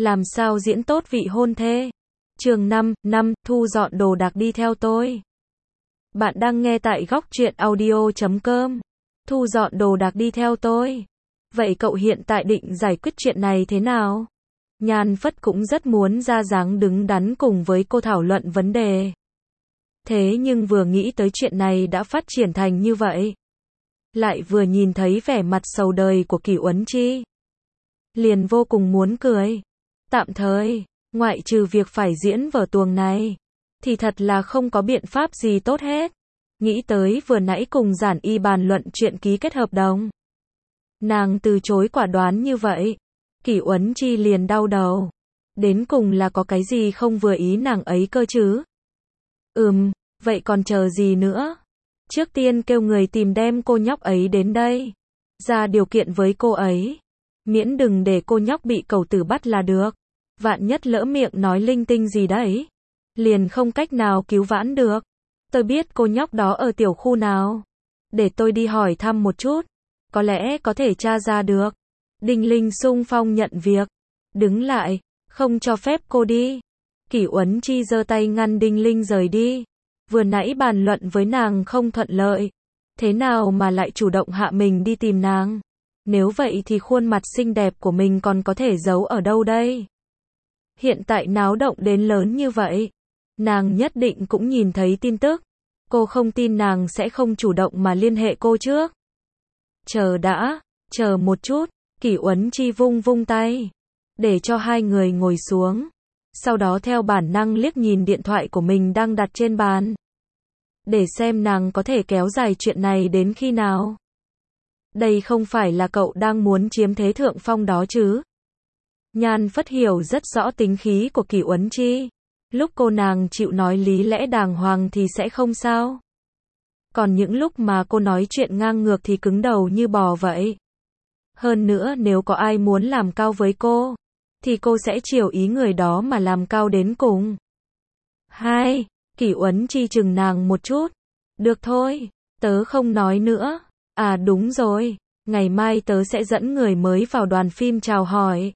Làm sao diễn tốt vị hôn thê? Chương 5, thu dọn đồ đạc đi theo tôi. Bạn đang nghe tại góc truyện audio.com. Thu dọn đồ đạc đi theo tôi. Vậy cậu hiện tại định giải quyết chuyện này thế nào? Nhan Phất cũng rất muốn ra dáng đứng đắn cùng với cô thảo luận vấn đề. Thế nhưng vừa nghĩ tới chuyện này đã phát triển thành như vậy, lại vừa nhìn thấy vẻ mặt sầu đời của Kỷ Uấn Chi, liền vô cùng muốn cười. Tạm thời, ngoại trừ việc phải diễn vở tuồng này, thì thật là không có biện pháp gì tốt hết. Nghĩ tới vừa nãy cùng Giản Y bàn luận chuyện ký kết hợp đồng, nàng từ chối quả đoán như vậy, Kỷ Uấn Chi liền đau đầu. Đến cùng là có cái gì không vừa ý nàng ấy cơ chứ? Vậy còn chờ gì nữa? Trước tiên kêu người tìm đem cô nhóc ấy đến đây, ra điều kiện với cô ấy. Miễn đừng để cô nhóc bị cẩu tử bắt là được. Vạn nhất lỡ miệng nói linh tinh gì đấy, liền không cách nào cứu vãn được. Tôi biết cô nhóc đó ở tiểu khu nào, để tôi đi hỏi thăm một chút, có lẽ có thể tra ra được. Đinh Linh xung phong nhận việc. Đứng lại, không cho phép cô đi. Kỷ Uấn Chi giơ tay ngăn Đinh Linh rời đi. Vừa nãy bàn luận với nàng không thuận lợi, thế nào mà lại chủ động hạ mình đi tìm nàng? Nếu vậy thì khuôn mặt xinh đẹp của mình còn có thể giấu ở đâu đây? Hiện tại náo động đến lớn như vậy, nàng nhất định cũng nhìn thấy tin tức. Cô không tin nàng sẽ không chủ động mà liên hệ cô trước. Chờ đã, chờ một chút. Kỷ Uấn Chi vung vung tay, để cho hai người ngồi xuống. Sau đó theo bản năng liếc nhìn điện thoại của mình đang đặt trên bàn, để xem nàng có thể kéo dài chuyện này đến khi nào. Đây không phải là cậu đang muốn chiếm thế thượng phong đó chứ? Nhan Phất hiểu rất rõ tính khí của Kỷ Uấn Chi. Lúc cô nàng chịu nói lý lẽ đàng hoàng thì sẽ không sao. Còn những lúc mà cô nói chuyện ngang ngược thì cứng đầu như bò vậy. Hơn nữa nếu có ai muốn làm cao với cô, thì cô sẽ chiều ý người đó mà làm cao đến cùng. Kỷ Uấn Chi chừng nàng một chút. Được thôi, tớ không nói nữa. À đúng rồi, ngày mai tớ sẽ dẫn người mới vào đoàn phim chào hỏi.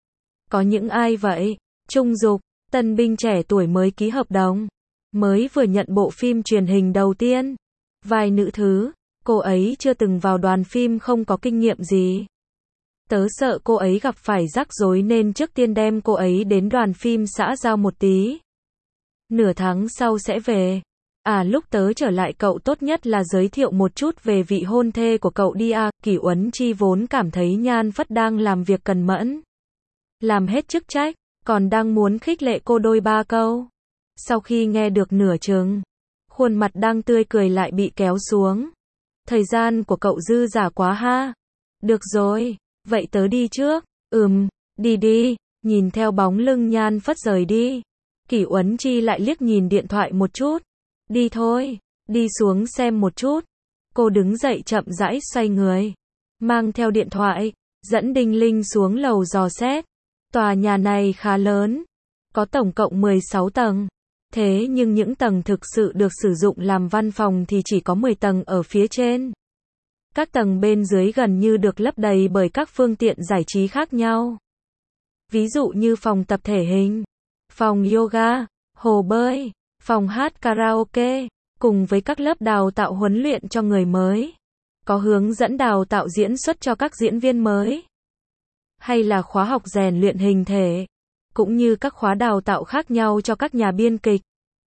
Có những ai vậy? Trung Dục, tân binh trẻ tuổi mới ký hợp đồng, mới vừa nhận bộ phim truyền hình đầu tiên. Vai nữ thứ, cô ấy chưa từng vào đoàn phim, không có kinh nghiệm gì. Tớ sợ cô ấy gặp phải rắc rối nên trước tiên đem cô ấy đến đoàn phim xã giao một tí. Nửa tháng sau sẽ về. À lúc tớ trở lại cậu tốt nhất là giới thiệu một chút về vị hôn thê của cậu đi à. Kỷ Uấn Chi vốn cảm thấy Nhan Phất đang làm việc cần mẫn, làm hết chức trách, còn đang muốn khích lệ cô đôi ba câu. Sau khi nghe được nửa chừng, khuôn mặt đang tươi cười lại bị kéo xuống. Thời gian của cậu dư dả quá ha. Được rồi, vậy tớ đi trước. Đi đi. Nhìn theo bóng lưng Nhan Phất rời đi, Kỷ Uấn Chi lại liếc nhìn điện thoại một chút. Đi thôi, đi xuống xem một chút. Cô đứng dậy chậm rãi xoay người, mang theo điện thoại, dẫn Đinh Linh xuống lầu dò xét. Tòa nhà này khá lớn, có tổng cộng 16 tầng. Thế nhưng những tầng thực sự được sử dụng làm văn phòng thì chỉ có 10 tầng ở phía trên. Các tầng bên dưới gần như được lấp đầy bởi các phương tiện giải trí khác nhau. Ví dụ như phòng tập thể hình, phòng yoga, hồ bơi, phòng hát karaoke, cùng với các lớp đào tạo huấn luyện cho người mới. Có hướng dẫn đào tạo diễn xuất cho các diễn viên mới, hay là khóa học rèn luyện hình thể, cũng như các khóa đào tạo khác nhau cho các nhà biên kịch,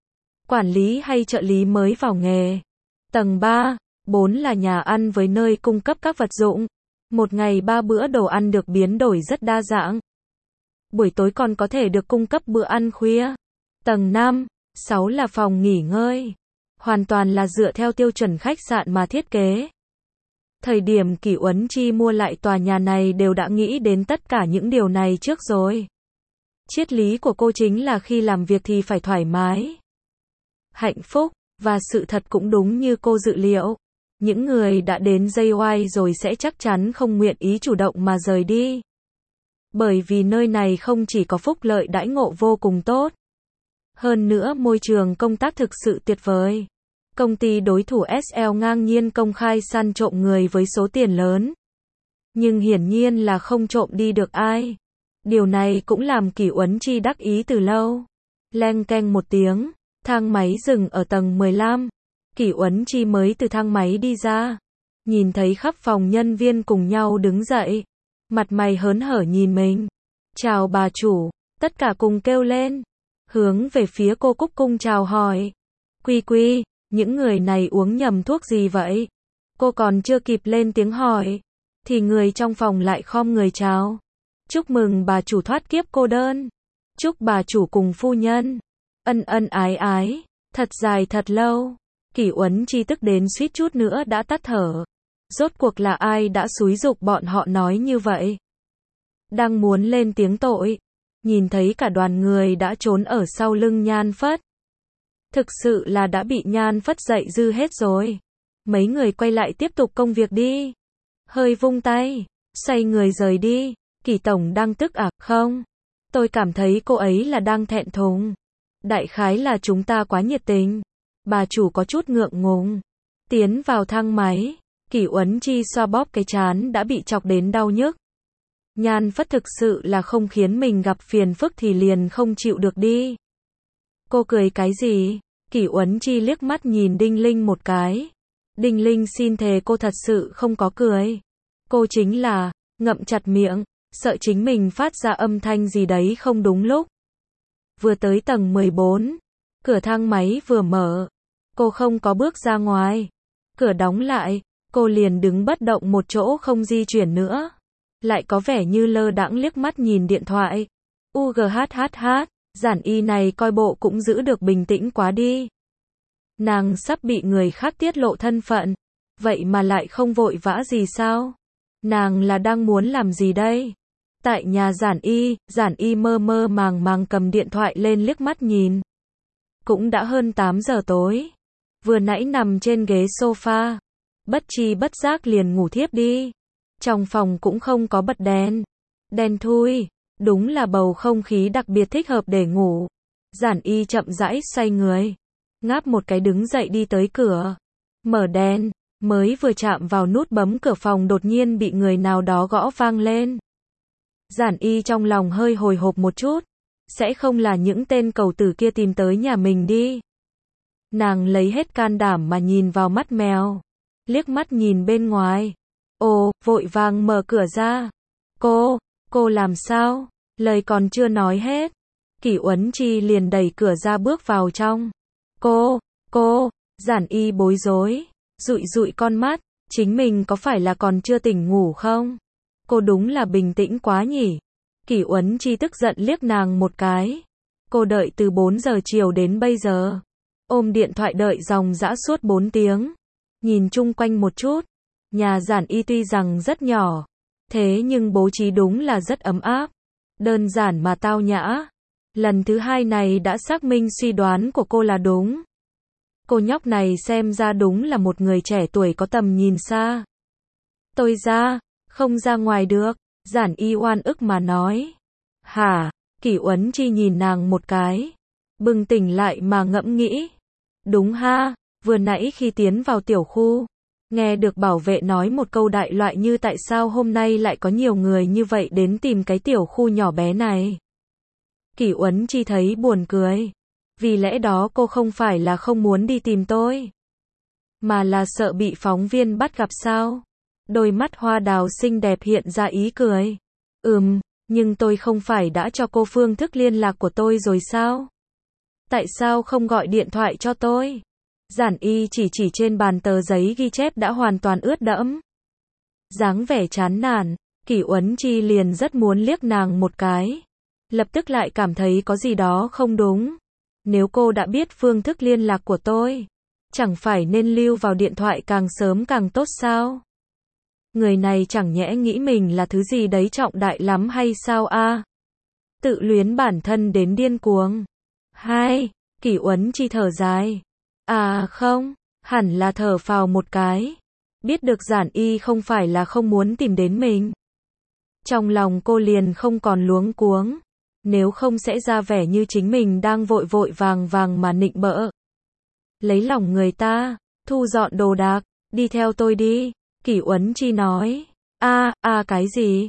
quản lý hay trợ lý mới vào nghề. Tầng 3, 4 là nhà ăn với nơi cung cấp các vật dụng. Một ngày 3 bữa đồ ăn được biến đổi rất đa dạng. Buổi tối còn có thể được cung cấp bữa ăn khuya. Tầng 5, 6 là phòng nghỉ ngơi. Hoàn toàn là dựa theo tiêu chuẩn khách sạn mà thiết kế. Thời điểm Kỷ Uấn Chi mua lại tòa nhà này đều đã nghĩ đến tất cả những điều này trước rồi. Triết lý của cô chính là khi làm việc thì phải thoải mái, hạnh phúc, và sự thật cũng đúng như cô dự liệu. Những người đã đến JY rồi sẽ chắc chắn không nguyện ý chủ động mà rời đi. Bởi vì nơi này không chỉ có phúc lợi đãi ngộ vô cùng tốt, hơn nữa môi trường công tác thực sự tuyệt vời. Công ty đối thủ SL ngang nhiên công khai săn trộm người với số tiền lớn. Nhưng hiển nhiên là không trộm đi được ai. Điều này cũng làm Kỷ Uấn Chi đắc ý từ lâu. Leng keng một tiếng, thang máy dừng ở tầng 15. Kỷ Uấn Chi mới từ thang máy đi ra. Nhìn thấy khắp phòng nhân viên cùng nhau đứng dậy. Mặt mày hớn hở nhìn mình. Chào bà chủ, tất cả cùng kêu lên. Hướng về phía cô cúc cung chào hỏi. Quy quy, những người này uống nhầm thuốc gì vậy? Cô còn chưa kịp lên tiếng hỏi. Thì người trong phòng lại khom người chào. Chúc mừng bà chủ thoát kiếp cô đơn. Chúc bà chủ cùng phu nhân. Ân ân ái ái. Thật dài thật lâu. Kỷ Uấn Chi tức đến suýt chút nữa đã tắt thở. Rốt cuộc là ai đã xúi giục bọn họ nói như vậy? Đang muốn lên tiếng tội. Nhìn thấy cả đoàn người đã trốn ở sau lưng Nhan Phất. Thực sự là đã bị Nhan Phất dạy dư hết rồi. Mấy người quay lại tiếp tục công việc đi. Hơi vung tay. Xoay người rời đi. Kỷ tổng đang tức à? Không. Tôi cảm thấy cô ấy là đang thẹn thùng. Đại khái là chúng ta quá nhiệt tình. Bà chủ có chút ngượng ngùng. Tiến vào thang máy. Kỷ Uấn Chi xoa bóp cái trán đã bị chọc đến đau nhức. Nhan Phất thực sự là không khiến mình gặp phiền phức thì liền không chịu được đi. Cô cười cái gì? Kỷ Uấn Chi liếc mắt nhìn Đinh Linh một cái. Đinh Linh xin thề cô thật sự không có cười. Cô chính là ngậm chặt miệng, sợ chính mình phát ra âm thanh gì đấy không đúng lúc. Vừa tới tầng 14, cửa thang máy vừa mở, cô không có bước ra ngoài. Cửa đóng lại, cô liền đứng bất động một chỗ không di chuyển nữa. Lại có vẻ như lơ đãng liếc mắt nhìn điện thoại. UGHHH, Giản Y này coi bộ cũng giữ được bình tĩnh quá đi. Nàng sắp bị người khác tiết lộ thân phận, vậy mà lại không vội vã gì sao? Nàng là đang muốn làm gì đây? Tại nhà Giản Y mơ mơ màng màng cầm điện thoại lên liếc mắt nhìn. Cũng đã hơn 8 giờ tối. Vừa nãy nằm trên ghế sofa, bất tri bất giác liền ngủ thiếp đi. Trong phòng cũng không có bật đèn. Đen thui, đúng là bầu không khí đặc biệt thích hợp để ngủ. Giản Y chậm rãi xoay người, ngáp một cái đứng dậy đi tới cửa. Mở đèn, mới vừa chạm vào nút bấm cửa phòng đột nhiên bị người nào đó gõ vang lên. Giản Y trong lòng hơi hồi hộp một chút. Sẽ không là những tên cầu tử kia tìm tới nhà mình đi. Nàng lấy hết can đảm mà nhìn vào mắt mèo. Liếc mắt nhìn bên ngoài. Ồ, vội vàng mở cửa ra. Cô làm sao? Lời còn chưa nói hết. Kỷ Uấn Chi liền đẩy cửa ra bước vào trong. Cô, Giản Y bối rối. Dụi con mắt, chính mình có phải là còn chưa tỉnh ngủ không? Cô đúng là bình tĩnh quá nhỉ. Kỷ Uấn Chi tức giận liếc nàng một cái. Cô đợi từ 4 giờ chiều đến bây giờ. Ôm điện thoại đợi ròng rã suốt 4 tiếng. Nhìn chung quanh một chút. Nhà Giản Y tuy rằng rất nhỏ. Thế nhưng bố trí đúng là rất ấm áp. Đơn giản mà tao nhã. Lần thứ hai này đã xác minh suy đoán của cô là đúng. Cô nhóc này xem ra đúng là một người trẻ tuổi có tầm nhìn xa. Tôi không ra ngoài được. Giản Y oan ức mà nói. Hả? Kỷ Uấn Chi nhìn nàng một cái. Bừng tỉnh lại mà ngẫm nghĩ. Đúng ha, vừa nãy khi tiến vào tiểu khu, nghe được bảo vệ nói một câu đại loại như tại sao hôm nay lại có nhiều người như vậy đến tìm cái tiểu khu nhỏ bé này. Kỷ Uấn Chi thấy buồn cười. Vì lẽ đó cô không phải là không muốn đi tìm tôi, mà là sợ bị phóng viên bắt gặp sao? Đôi mắt hoa đào xinh đẹp hiện ra ý cười. Nhưng tôi không phải đã cho cô phương thức liên lạc của tôi rồi sao? Tại sao không gọi điện thoại cho tôi? Giản Y chỉ trên bàn tờ giấy ghi chép đã hoàn toàn ướt đẫm. Dáng vẻ chán nản, Kỷ Uấn Chi liền rất muốn liếc nàng một cái. Lập tức lại cảm thấy có gì đó không đúng. Nếu cô đã biết phương thức liên lạc của tôi, chẳng phải nên lưu vào điện thoại càng sớm càng tốt sao? Người này chẳng nhẽ nghĩ mình là thứ gì đấy trọng đại lắm hay sao a? Tự luyến bản thân đến điên cuồng. Kỷ Uấn Chi thở dài. À không, hẳn là thở phào một cái. Biết được Giản Y không phải là không muốn tìm đến mình. Trong lòng cô liền không còn luống cuống. Nếu không sẽ ra vẻ như chính mình đang vội vàng mà nịnh bợ. Lấy lòng người ta, thu dọn đồ đạc, đi theo tôi đi. Kỷ Uấn Chi nói. Cái gì?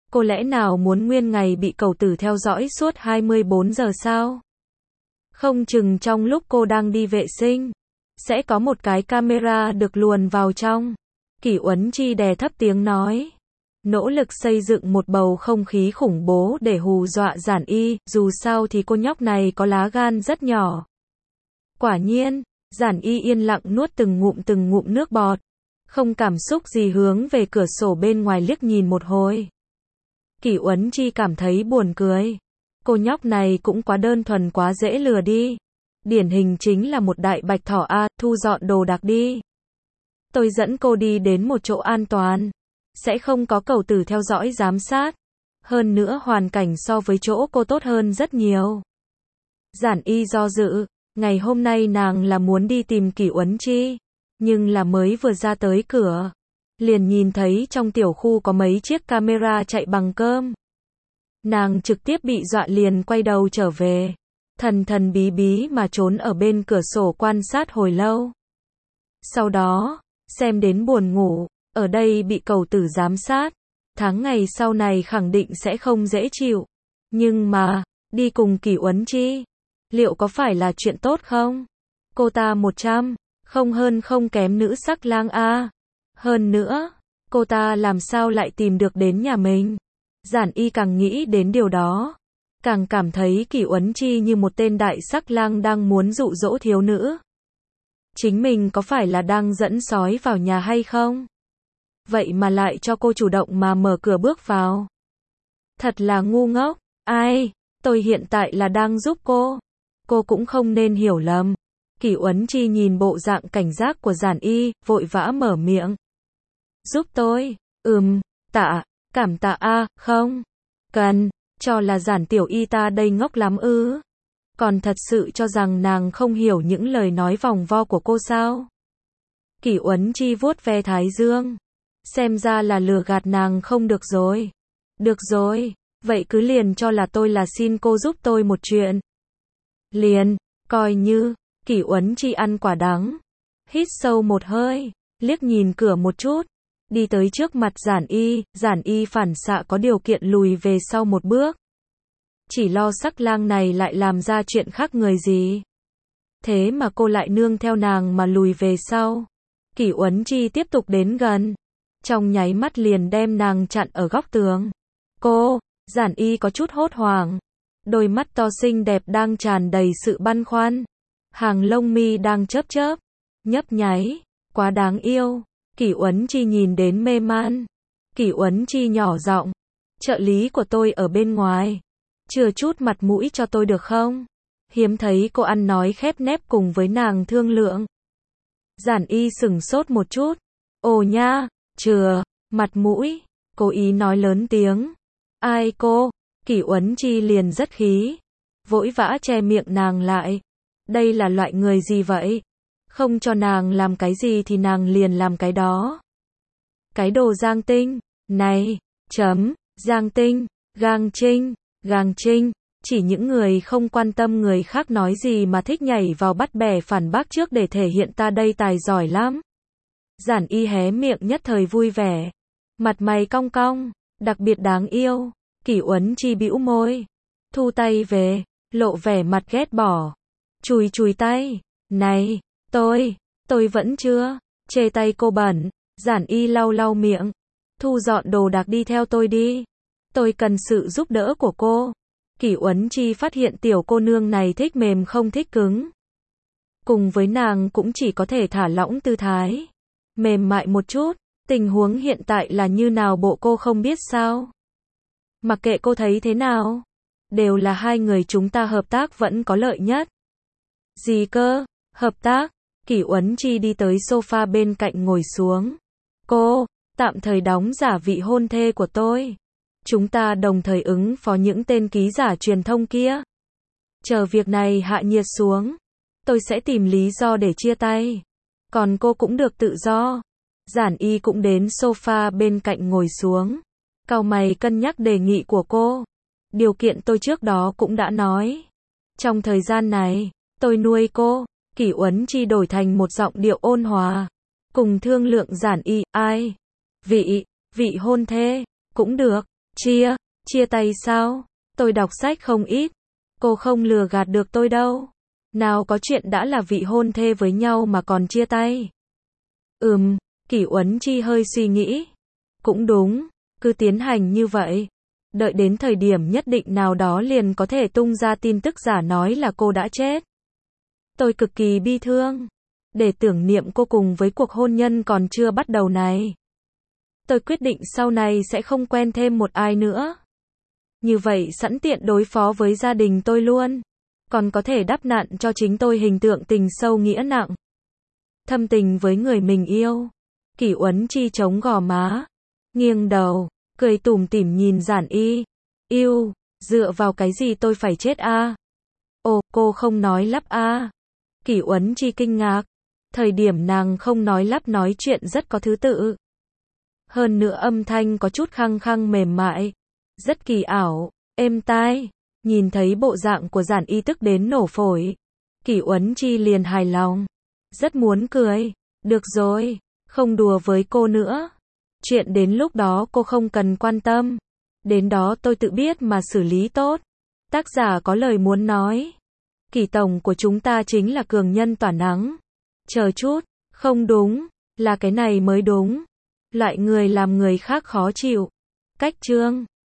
Cô lẽ nào muốn nguyên ngày bị cẩu tử theo dõi suốt 24 giờ sao? Không chừng trong lúc cô đang đi vệ sinh, sẽ có một cái camera được luồn vào trong. Kỷ Uấn Chi đè thấp tiếng nói. Nỗ lực xây dựng một bầu không khí khủng bố để hù dọa Giản Y, dù sao thì cô nhóc này có lá gan rất nhỏ. Quả nhiên, Giản Y yên lặng nuốt từng ngụm nước bọt, không cảm xúc gì hướng về cửa sổ bên ngoài liếc nhìn một hồi. Kỷ Uấn Chi cảm thấy buồn cười. Cô nhóc này cũng quá đơn thuần, quá dễ lừa đi. Điển hình chính là một đại bạch thỏ a, thu dọn đồ đạc đi. Tôi dẫn cô đi đến một chỗ an toàn. Sẽ không có cẩu tử theo dõi giám sát. Hơn nữa hoàn cảnh so với chỗ cô tốt hơn rất nhiều. Giản Y do dự. Ngày hôm nay nàng là muốn đi tìm Kỷ Uấn Chi. Nhưng là mới vừa ra tới cửa, liền nhìn thấy trong tiểu khu có mấy chiếc camera chạy bằng cơm. Nàng trực tiếp bị dọa liền quay đầu trở về. Thần bí bí mà trốn ở bên cửa sổ quan sát hồi lâu. Sau đó, xem đến buồn ngủ, ở đây bị cẩu tử giám sát. Tháng ngày sau này khẳng định sẽ không dễ chịu. Nhưng mà, đi cùng Kỷ Uấn Chi, liệu có phải là chuyện tốt không? Cô ta 100, không hơn không kém nữ sắc lang a. Hơn nữa, cô ta làm sao lại tìm được đến nhà mình? Giản Y càng nghĩ đến điều đó, càng cảm thấy Kỷ Uấn Chi như một tên đại sắc lang đang muốn dụ dỗ thiếu nữ. Chính mình có phải là đang dẫn sói vào nhà hay không? Vậy mà lại cho cô chủ động mà mở cửa bước vào. Thật là ngu ngốc. Ai, tôi hiện tại là đang giúp cô. Cô cũng không nên hiểu lầm. Kỷ Uấn Chi nhìn bộ dạng cảnh giác của Giản Y, vội vã mở miệng. Giúp tôi? Cảm tạ a, không cần, cho là Giản tiểu y ta đây ngốc lắm ư? Còn thật sự cho rằng nàng không hiểu những lời nói vòng vo của cô sao? Kỷ Uấn Chi vuốt ve thái dương. Xem ra là lừa gạt nàng không được rồi. Được rồi, vậy cứ liền cho là tôi là xin cô giúp tôi một chuyện. Liền, coi như. Kỷ Uấn Chi ăn quả đắng. Hít sâu một hơi, liếc nhìn cửa một chút. Đi tới trước mặt Giản Y phản xạ có điều kiện lùi về sau một bước. Chỉ lo sắc lang này lại làm ra chuyện khác người gì. Thế mà cô lại nương theo nàng mà lùi về sau. Kỷ Uấn Chi tiếp tục đến gần. Trong nháy mắt liền đem nàng chặn ở góc tường. Giản Y có chút hốt hoảng. Đôi mắt to xinh đẹp đang tràn đầy sự băn khoăn. Hàng lông mi đang chớp, nhấp nháy. Quá đáng yêu. Kỷ Uấn Chi nhìn đến mê man. Kỷ Uấn Chi nhỏ giọng. Trợ lý của tôi ở bên ngoài. Chừa chút mặt mũi cho tôi được không? Hiếm thấy cô ăn nói khép nép cùng với nàng thương lượng. Giản Y sửng sốt một chút. Ồ nha, chừa mặt mũi. Cố ý nói lớn tiếng. Ai cô? Kỷ Uấn Chi liền rất khí. Vội vã che miệng nàng lại. Đây là loại người gì vậy? Không cho nàng làm cái gì thì nàng liền làm cái đó. Cái đồ Giang Tinh. Này, Giang Tinh, Gang Trinh. Chỉ những người không quan tâm người khác nói gì mà thích nhảy vào bắt bẻ phản bác trước để thể hiện ta đây tài giỏi lắm. Giản Y hé miệng nhất thời vui vẻ. Mặt mày cong cong, đặc biệt đáng yêu. Kỷ Uấn Chi bĩu môi. Thu tay về, lộ vẻ mặt ghét bỏ. Chùi tay. Này, tôi vẫn chưa. Chê tay cô bẩn. Giản Y lau miệng. Thu dọn đồ đạc đi theo tôi đi. Tôi cần sự giúp đỡ của cô. Kỷ Uấn Chi phát hiện tiểu cô nương này thích mềm không thích cứng. Cùng với nàng cũng chỉ có thể thả lỏng tư thái. Mềm mại một chút. Tình huống hiện tại là như nào bộ cô không biết sao? Mặc kệ cô thấy thế nào. Đều là hai người chúng ta hợp tác vẫn có lợi nhất. Gì cơ? Hợp tác? Kỷ Uấn Chi đi tới sofa bên cạnh ngồi xuống. Cô, tạm thời đóng giả vị hôn thê của tôi. Chúng ta đồng thời ứng phó những tên ký giả truyền thông kia. Chờ việc này hạ nhiệt xuống, tôi sẽ tìm lý do để chia tay. Còn cô cũng được tự do. Giản Y cũng đến sofa bên cạnh ngồi xuống. Cau mày cân nhắc đề nghị của cô. Điều kiện tôi trước đó cũng đã nói. Trong thời gian này, tôi nuôi cô. Kỷ Uấn Chi đổi thành một giọng điệu ôn hòa. Cùng thương lượng Giản Y, ai? Vị hôn thê, cũng được. Chia tay sao? Tôi đọc sách không ít. Cô không lừa gạt được tôi đâu. Nào có chuyện đã là vị hôn thê với nhau mà còn chia tay. Kỷ Uấn Chi hơi suy nghĩ. Cũng đúng, cứ tiến hành như vậy. Đợi đến thời điểm nhất định nào đó liền có thể tung ra tin tức giả nói là cô đã chết. Tôi cực kỳ bi thương. Để tưởng niệm cô cùng với cuộc hôn nhân còn chưa bắt đầu này. Tôi quyết định sau này sẽ không quen thêm một ai nữa. Như vậy sẵn tiện đối phó với gia đình tôi luôn. Còn có thể đắp nặn cho chính tôi hình tượng tình sâu nghĩa nặng. Thâm tình với người mình yêu. Kỷ Uấn Chi chống gò má. Nghiêng đầu, cười tủm tỉm nhìn Giản Y. Yêu, dựa vào cái gì tôi phải chết a? Ồ, cô không nói lắp a? Kỷ Uấn Chi kinh ngạc. Thời điểm nàng không nói lắp nói chuyện rất có thứ tự. Hơn nữa âm thanh có chút khăng khăng mềm mại. Rất kỳ ảo, êm tai. Nhìn thấy bộ dạng của Giản Y tức đến nổ phổi. Kỷ Uấn Chi liền hài lòng. Rất muốn cười. Được rồi, không đùa với cô nữa. Chuyện đến lúc đó cô không cần quan tâm. Đến đó tôi tự biết mà xử lý tốt. Tác giả có lời muốn nói. Kỷ tổng của chúng ta chính là cường nhân tỏa nắng. Chờ chút, không đúng, là cái này mới đúng. Loại người làm người khác khó chịu. Cách chương